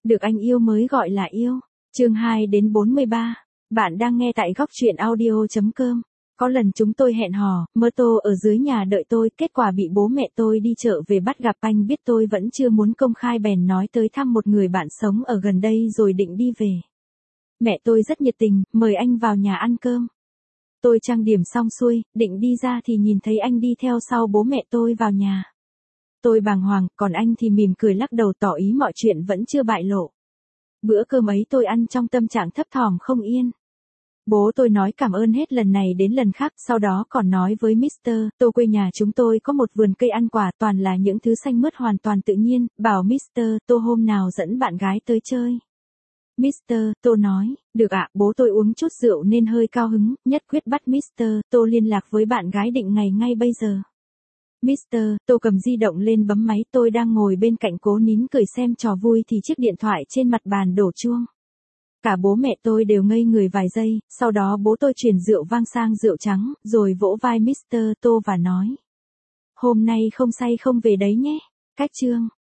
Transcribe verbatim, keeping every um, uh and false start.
Được anh yêu mới gọi là yêu. Chương hai đến bốn mươi ba. Bạn đang nghe tại góc truyện audio chấm com. Có lần chúng tôi hẹn hò, mơ tô ở dưới nhà đợi tôi, kết quả bị bố mẹ tôi đi chợ về bắt gặp. Anh biết tôi vẫn chưa muốn công khai bèn nói tới thăm một người bạn sống ở gần đây rồi định đi về. Mẹ tôi rất nhiệt tình, mời anh vào nhà ăn cơm. Tôi trang điểm xong xuôi, định đi ra thì nhìn thấy anh đi theo sau bố mẹ tôi vào nhà. Tôi bàng hoàng, còn anh thì mỉm cười lắc đầu tỏ ý mọi chuyện vẫn chưa bại lộ. Bữa cơm ấy tôi ăn trong tâm trạng thấp thỏm không yên. Bố tôi nói cảm ơn hết lần này đến lần khác, sau đó còn nói với mít tơ Tô quê nhà chúng tôi có một vườn cây ăn quả toàn là những thứ xanh mướt hoàn toàn tự nhiên, bảo mít tơ Tô hôm nào dẫn bạn gái tới chơi. mít tơ Tô nói, được ạ. Bố tôi uống chút rượu nên hơi cao hứng, nhất quyết bắt mít tơ Tô liên lạc với bạn gái định ngày ngay bây giờ. mít tơ Tô cầm di động lên bấm máy, tôi đang ngồi bên cạnh cố nín cười xem trò vui thì chiếc điện thoại trên mặt bàn đổ chuông. Cả bố mẹ tôi đều ngây người vài giây, sau đó bố tôi chuyển rượu vang sang rượu trắng, rồi vỗ vai mít tơ Tô và nói. Hôm nay không say không về đấy nhé. Cách chương.